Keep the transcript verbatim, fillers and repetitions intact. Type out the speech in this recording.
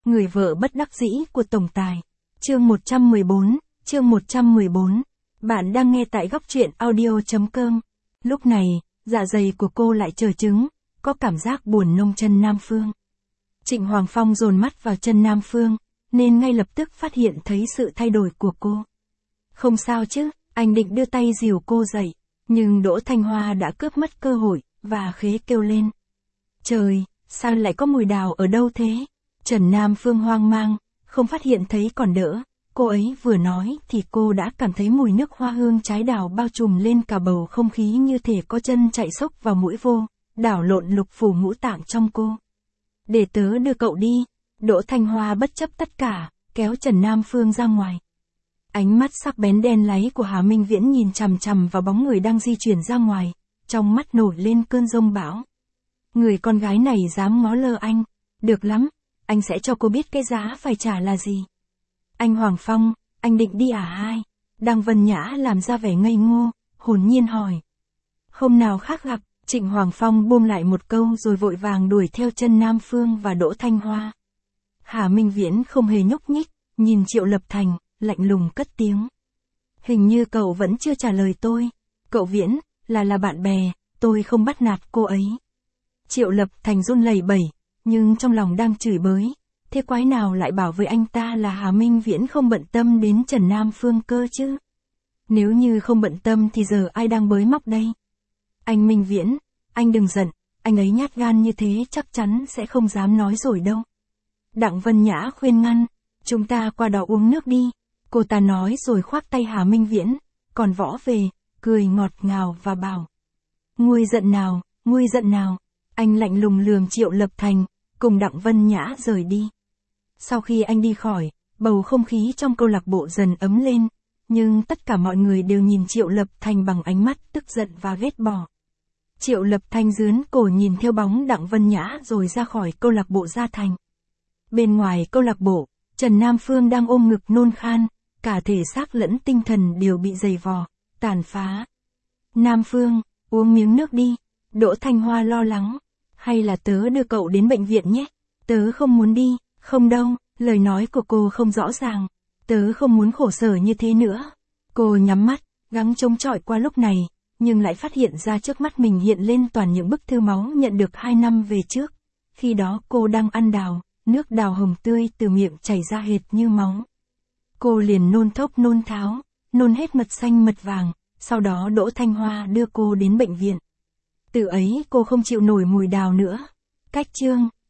Người vợ bất đắc dĩ của tổng tài. Chương một trăm mười bốn, chương một trăm mười bốn. Bạn đang nghe tại góc truyện audio chấm com. Lúc này, dạ dày của cô lại chờ trứng, có cảm giác buồn nôn chân Nam Phương. Trịnh Hoàng Phong dồn mắt vào chân Nam Phương, nên ngay lập tức phát hiện thấy sự thay đổi của cô. Không sao chứ, anh định đưa tay dìu cô dậy, nhưng Đỗ Thanh Hoa đã cướp mất cơ hội, và khế kêu lên. Trời, sao lại có mùi đào ở đâu thế? Trần Nam Phương hoang mang, không phát hiện thấy còn đỡ. Cô ấy vừa nói thì cô đã cảm thấy mùi nước hoa hương trái đào bao trùm lên cả bầu không khí, như thể có chân chạy xốc vào mũi vô, đảo lộn lục phủ ngũ tạng trong cô. Để tớ đưa cậu đi. Đỗ Thanh Hoa bất chấp tất cả, kéo Trần Nam Phương ra ngoài. Ánh mắt sắc bén đen láy của Hà Minh Viễn nhìn chằm chằm vào bóng người đang di chuyển ra ngoài, trong mắt nổi lên cơn giông bão. Người con gái này dám ngó lơ anh, được lắm, anh sẽ cho cô biết cái giá phải trả là gì. Anh Hoàng Phong, anh định đi à hai? Đăng Vân Nhã làm ra vẻ ngây ngô, hồn nhiên hỏi. Hôm nào khác gặp. Trịnh Hoàng Phong buông lại một câu rồi vội vàng đuổi theo chân Nam Phương và Đỗ Thanh Hoa. Hà Minh Viễn không hề nhúc nhích, nhìn Triệu Lập Thành, lạnh lùng cất tiếng. Hình như cậu vẫn chưa trả lời tôi. Cậu Viễn, là là bạn bè, tôi không bắt nạt cô ấy. Triệu Lập Thành run lẩy bẩy, nhưng trong lòng đang chửi bới. Thế quái nào lại bảo với anh ta là Hà Minh Viễn không bận tâm đến Trần Nam Phương cơ chứ? Nếu như không bận tâm thì giờ ai đang bới móc đây? Anh Minh Viễn, anh đừng giận, anh ấy nhát gan như thế chắc chắn sẽ không dám nói rồi đâu. Đặng Vân Nhã khuyên ngăn, chúng ta qua đó uống nước đi. Cô ta nói rồi khoác tay Hà Minh Viễn, còn Võ về, cười ngọt ngào và bảo. Nguôi giận nào, nguôi giận nào. Anh lạnh lùng lườm Triệu Lập Thành, cùng Đặng Vân Nhã rời đi. Sau khi anh đi khỏi, bầu không khí trong câu lạc bộ dần ấm lên, nhưng tất cả mọi người đều nhìn Triệu Lập Thành bằng ánh mắt tức giận và ghét bỏ. Triệu Lập Thành rướn cổ nhìn theo bóng Đặng Vân Nhã rồi ra khỏi câu lạc bộ Gia Thành. Bên ngoài câu lạc bộ, Trần Nam Phương đang ôm ngực nôn khan, cả thể xác lẫn tinh thần đều bị dày vò, tàn phá. Nam Phương, uống miếng nước đi. Đỗ Thanh Hoa lo lắng. Hay là tớ đưa cậu đến bệnh viện nhé? Tớ không muốn đi. Không đâu, lời nói của cô không rõ ràng. Tớ không muốn khổ sở như thế nữa. Cô nhắm mắt, gắng chống chọi qua lúc này, nhưng lại phát hiện ra trước mắt mình hiện lên toàn những bức thư máu nhận được hai năm về trước. Khi đó cô đang ăn đào, nước đào hồng tươi từ miệng chảy ra hệt như máu. Cô liền nôn thốc nôn tháo, nôn hết mật xanh mật vàng, sau đó Đỗ Thanh Hoa đưa cô đến bệnh viện. Từ ấy cô không chịu nổi mùi đào nữa. Cách chương